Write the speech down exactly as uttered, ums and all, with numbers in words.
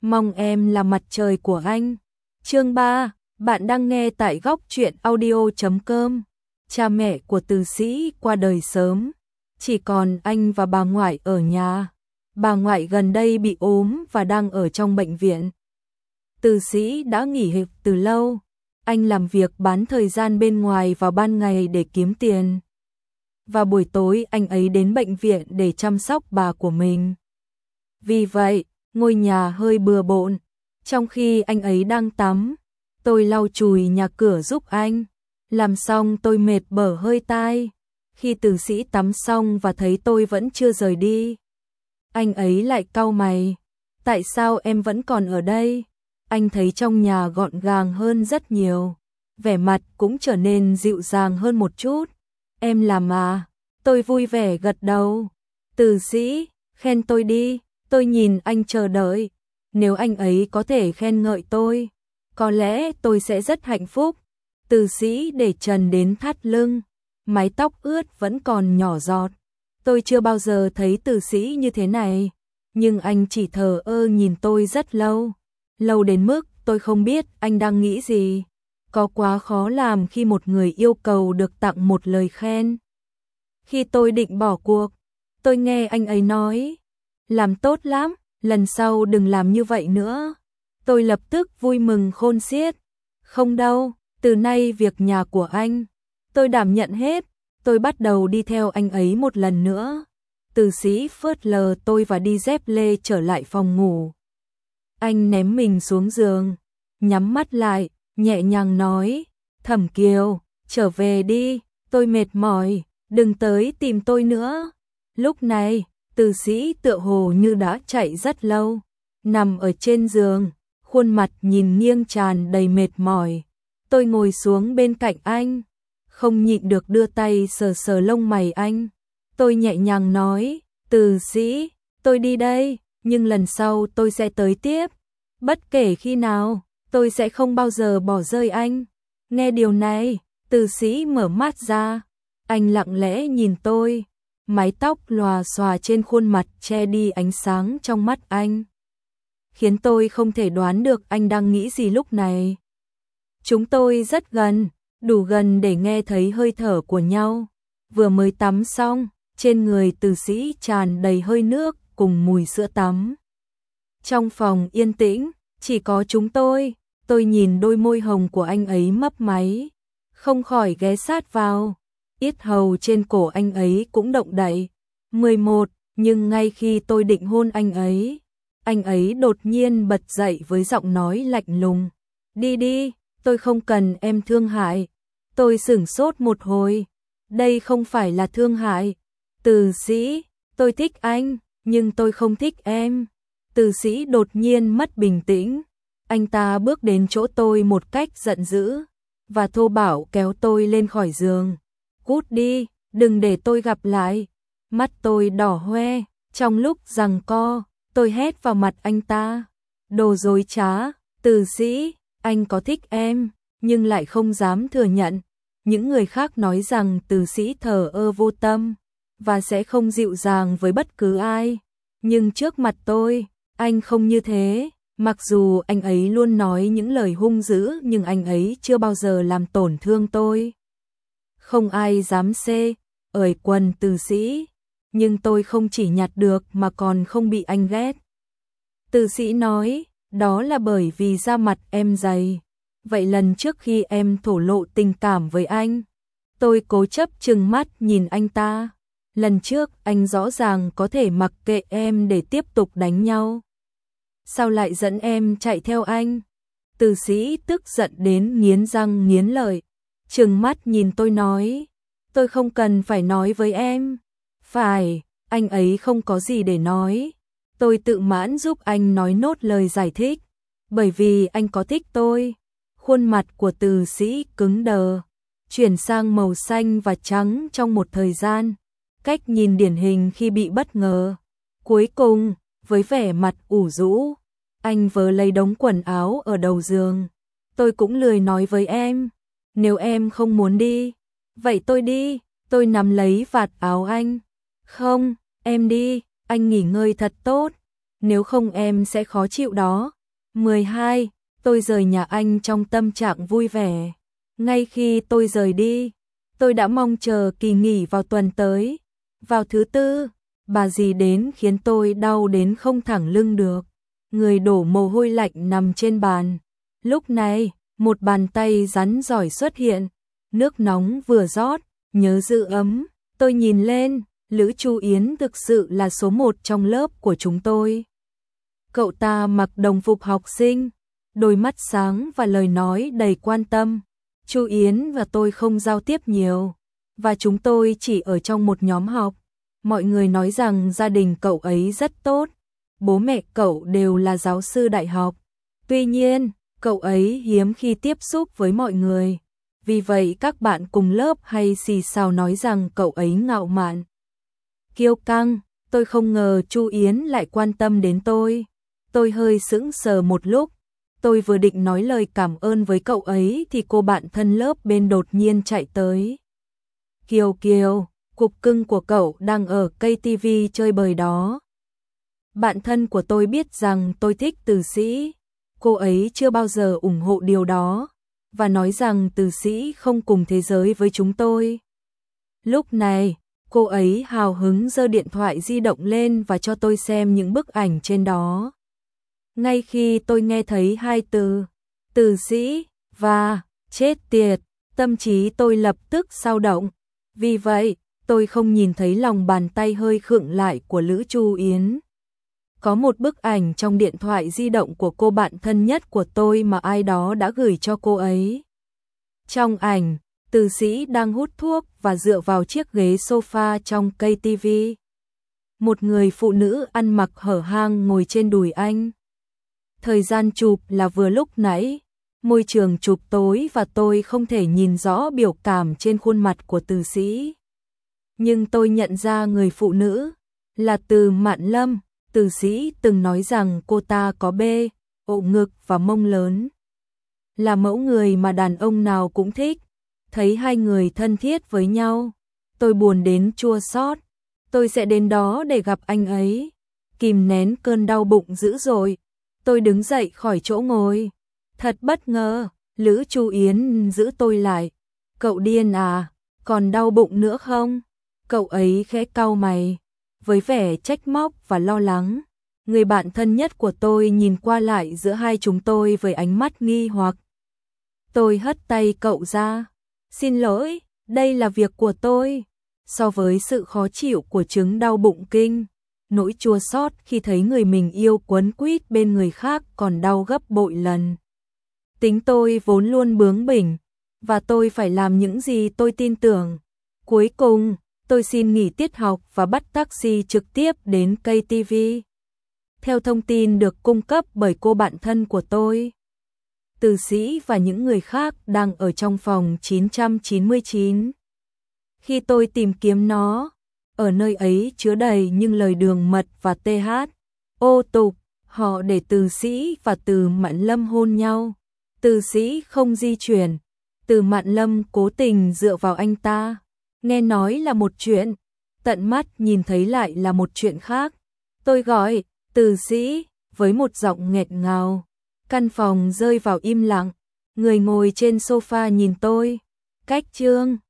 Mong em là mặt trời của anh. Chương ba, bạn đang nghe tại góc truyện audio chấm com. Cha mẹ của Từ Sĩ qua đời sớm, chỉ còn anh và bà ngoại ở nhà. Bà ngoại gần đây bị ốm và đang ở trong bệnh viện. Từ Sĩ đã nghỉ việc từ lâu, anh làm việc bán thời gian bên ngoài vào ban ngày để kiếm tiền. Và buổi tối anh ấy đến bệnh viện để chăm sóc bà của mình. Vì vậy, ngôi nhà hơi bừa bộn. Trong khi anh ấy đang tắm, tôi lau chùi nhà cửa giúp anh. Làm xong tôi mệt bở hơi tai. Khi Từ Sĩ tắm xong và thấy tôi vẫn chưa rời đi, anh ấy lại cau mày. Tại sao em vẫn còn ở đây? Anh thấy trong nhà gọn gàng hơn rất nhiều, vẻ mặt cũng trở nên dịu dàng hơn một chút. Em làm à? Tôi vui vẻ gật đầu. Từ Sĩ, khen tôi đi. Tôi nhìn anh chờ đợi. Nếu anh ấy có thể khen ngợi tôi, có lẽ tôi sẽ rất hạnh phúc. Từ Sĩ để trần đến thắt lưng, mái tóc ướt vẫn còn nhỏ giọt. Tôi chưa bao giờ thấy Từ Sĩ như thế này, nhưng anh chỉ thờ ơ nhìn tôi rất lâu. Lâu đến mức tôi không biết anh đang nghĩ gì. Có quá khó làm khi một người yêu cầu được tặng một lời khen. Khi tôi định bỏ cuộc, tôi nghe anh ấy nói, làm tốt lắm, lần sau đừng làm như vậy nữa. Tôi lập tức vui mừng khôn xiết. Không đâu, từ nay việc nhà của anh, tôi đảm nhận hết. Tôi bắt đầu đi theo anh ấy một lần nữa. Từ Sĩ phớt lờ tôi và đi dép lê trở lại phòng ngủ. Anh ném mình xuống giường, nhắm mắt lại, nhẹ nhàng nói, Thẩm Kiều, trở về đi, tôi mệt mỏi, đừng tới tìm tôi nữa. Lúc này, Từ Sĩ tựa hồ như đã chạy rất lâu, nằm ở trên giường, khuôn mặt nhìn nghiêng tràn đầy mệt mỏi. Tôi ngồi xuống bên cạnh anh, không nhịn được đưa tay sờ sờ lông mày anh. Tôi nhẹ nhàng nói, Từ Sĩ, tôi đi đây, nhưng lần sau tôi sẽ tới tiếp. Bất kể khi nào, tôi sẽ không bao giờ bỏ rơi anh. Nghe điều này, Từ Sĩ mở mắt ra, anh lặng lẽ nhìn tôi. Mái tóc lòa xòa trên khuôn mặt che đi ánh sáng trong mắt anh, khiến tôi không thể đoán được anh đang nghĩ gì lúc này. Chúng tôi rất gần, đủ gần để nghe thấy hơi thở của nhau. Vừa mới tắm xong, trên người Từ Sĩ tràn đầy hơi nước cùng mùi sữa tắm. Trong phòng yên tĩnh, chỉ có chúng tôi. Tôi nhìn đôi môi hồng của anh ấy mấp máy, không khỏi ghé sát vào. Yết hầu trên cổ anh ấy cũng động đậy. mười một, nhưng ngay khi tôi định hôn anh ấy, anh ấy đột nhiên bật dậy với giọng nói lạnh lùng. Đi đi, tôi không cần em thương hại. Tôi sửng sốt một hồi. Đây không phải là thương hại. Từ Sĩ, tôi thích anh, nhưng tôi không thích em. Từ Sĩ đột nhiên mất bình tĩnh. Anh ta bước đến chỗ tôi một cách giận dữ và thô bạo kéo tôi lên khỏi giường. Cút đi, đừng để tôi gặp lại. Mắt tôi đỏ hoe, trong lúc giằng co, tôi hét vào mặt anh ta. Đồ dối trá, Từ Sĩ, anh có thích em, nhưng lại không dám thừa nhận. Những người khác nói rằng Từ Sĩ thờ ơ vô tâm và sẽ không dịu dàng với bất cứ ai. Nhưng trước mặt tôi, anh không như thế. Mặc dù anh ấy luôn nói những lời hung dữ, nhưng anh ấy chưa bao giờ làm tổn thương tôi. Không ai dám xê ởi quần Từ Sĩ, nhưng tôi không chỉ nhặt được mà còn không bị anh ghét. Từ Sĩ nói, đó là bởi vì da mặt em dày. Vậy lần trước khi em thổ lộ tình cảm với anh, tôi cố chấp trừng mắt nhìn anh ta. Lần trước anh rõ ràng có thể mặc kệ em để tiếp tục đánh nhau. Sao lại dẫn em chạy theo anh? Từ Sĩ tức giận đến nghiến răng nghiến lợi, trừng mắt nhìn tôi nói, tôi không cần phải nói với em. Phải, anh ấy không có gì để nói. Tôi tự mãn giúp anh nói nốt lời giải thích, bởi vì anh có thích tôi. Khuôn mặt của Từ Sĩ cứng đờ, chuyển sang màu xanh và trắng trong một thời gian, cách nhìn điển hình khi bị bất ngờ. Cuối cùng, với vẻ mặt ủ rũ, anh vớ lấy đống quần áo ở đầu giường. Tôi cũng lười nói với em. Nếu em không muốn đi, vậy tôi đi. Tôi nắm lấy vạt áo anh. Không, em đi, anh nghỉ ngơi thật tốt. nếu không em sẽ khó chịu đó. mười hai. Tôi rời nhà anh trong tâm trạng vui vẻ. Ngay khi tôi rời đi, tôi đã mong chờ kỳ nghỉ vào tuần tới. Vào thứ tư, bà dì đến khiến tôi đau đến không thẳng lưng được. Người đổ mồ hôi lạnh nằm trên bàn. Lúc này, một bàn tay rắn giỏi xuất hiện. Nước nóng vừa rót, nhớ giữ ấm. Tôi nhìn lên, Lữ Chu Yến thực sự là số một trong lớp của chúng tôi. Cậu ta mặc đồng phục học sinh, đôi mắt sáng và lời nói đầy quan tâm. Chu Yến và tôi không giao tiếp nhiều, và chúng tôi chỉ ở trong một nhóm học. Mọi người nói rằng gia đình cậu ấy rất tốt, bố mẹ cậu đều là giáo sư đại học. Tuy nhiên, cậu ấy hiếm khi tiếp xúc với mọi người. Vì vậy các bạn cùng lớp hay xì xào nói rằng cậu ấy ngạo mạn, kiêu căng. Tôi không ngờ Chu Yến lại quan tâm đến tôi. Tôi hơi sững sờ một lúc. Tôi vừa định nói lời cảm ơn với cậu ấy thì cô bạn thân lớp bên đột nhiên chạy tới. Kiều Kiều, cục cưng của cậu đang ở cây tivi chơi bời đó. Bạn thân của tôi biết rằng tôi thích Từ Sĩ. Cô ấy chưa bao giờ ủng hộ điều đó, và nói rằng Từ Sĩ không cùng thế giới với chúng tôi. Lúc này, cô ấy hào hứng giơ điện thoại di động lên và cho tôi xem những bức ảnh trên đó. Ngay khi tôi nghe thấy hai từ, Từ Sĩ và chết tiệt, tâm trí tôi lập tức xao động. Vì vậy, tôi không nhìn thấy lòng bàn tay hơi khựng lại của Lữ Chu Yến. Có một bức ảnh trong điện thoại di động của cô bạn thân nhất của tôi mà ai đó đã gửi cho cô ấy. Trong ảnh, Từ Sĩ đang hút thuốc và dựa vào chiếc ghế sofa trong cây tivi. Một người phụ nữ ăn mặc hở hang ngồi trên đùi anh. Thời gian chụp là vừa lúc nãy, môi trường chụp tối và tôi không thể nhìn rõ biểu cảm trên khuôn mặt của Từ Sĩ. Nhưng tôi nhận ra người phụ nữ là Từ Mạn Lâm. Từ Sĩ từng nói rằng cô ta có bê, ộ ngực và mông lớn. Là mẫu người mà đàn ông nào cũng thích. Thấy hai người thân thiết với nhau, tôi buồn đến chua xót. Tôi sẽ đến đó để gặp anh ấy. Kìm nén cơn đau bụng dữ dội, tôi đứng dậy khỏi chỗ ngồi. Thật bất ngờ, Lữ Chu Yến giữ tôi lại. Cậu điên à, còn đau bụng nữa không? Cậu ấy khẽ cau mày, với vẻ trách móc và lo lắng. Người bạn thân nhất của tôi nhìn qua lại giữa hai chúng tôi với ánh mắt nghi hoặc. Tôi hất tay cậu ra. Xin lỗi, đây là việc của tôi. So với sự khó chịu của chứng đau bụng kinh, nỗi chua xót khi thấy người mình yêu quấn quýt bên người khác còn đau gấp bội lần. Tính tôi vốn luôn bướng bỉnh, và tôi phải làm những gì tôi tin tưởng. Cuối cùng, tôi xin nghỉ tiết học và bắt taxi trực tiếp đến cây tivi. Theo thông tin được cung cấp bởi cô bạn thân của tôi, Từ Sĩ và những người khác đang ở trong phòng chín trăm chín mươi chín. Khi tôi tìm kiếm nó, ở nơi ấy chứa đầy những lời đường mật và th, ô tục, họ để Từ Sĩ và Từ Mạn Lâm hôn nhau. Từ Sĩ không di chuyển, Từ Mạn Lâm cố tình dựa vào anh ta. Nghe nói là một chuyện, tận mắt nhìn thấy lại là một chuyện khác. Tôi gọi, Từ Sĩ, với một giọng nghẹt ngào. Căn phòng rơi vào im lặng, người ngồi trên sofa nhìn tôi. Cách chương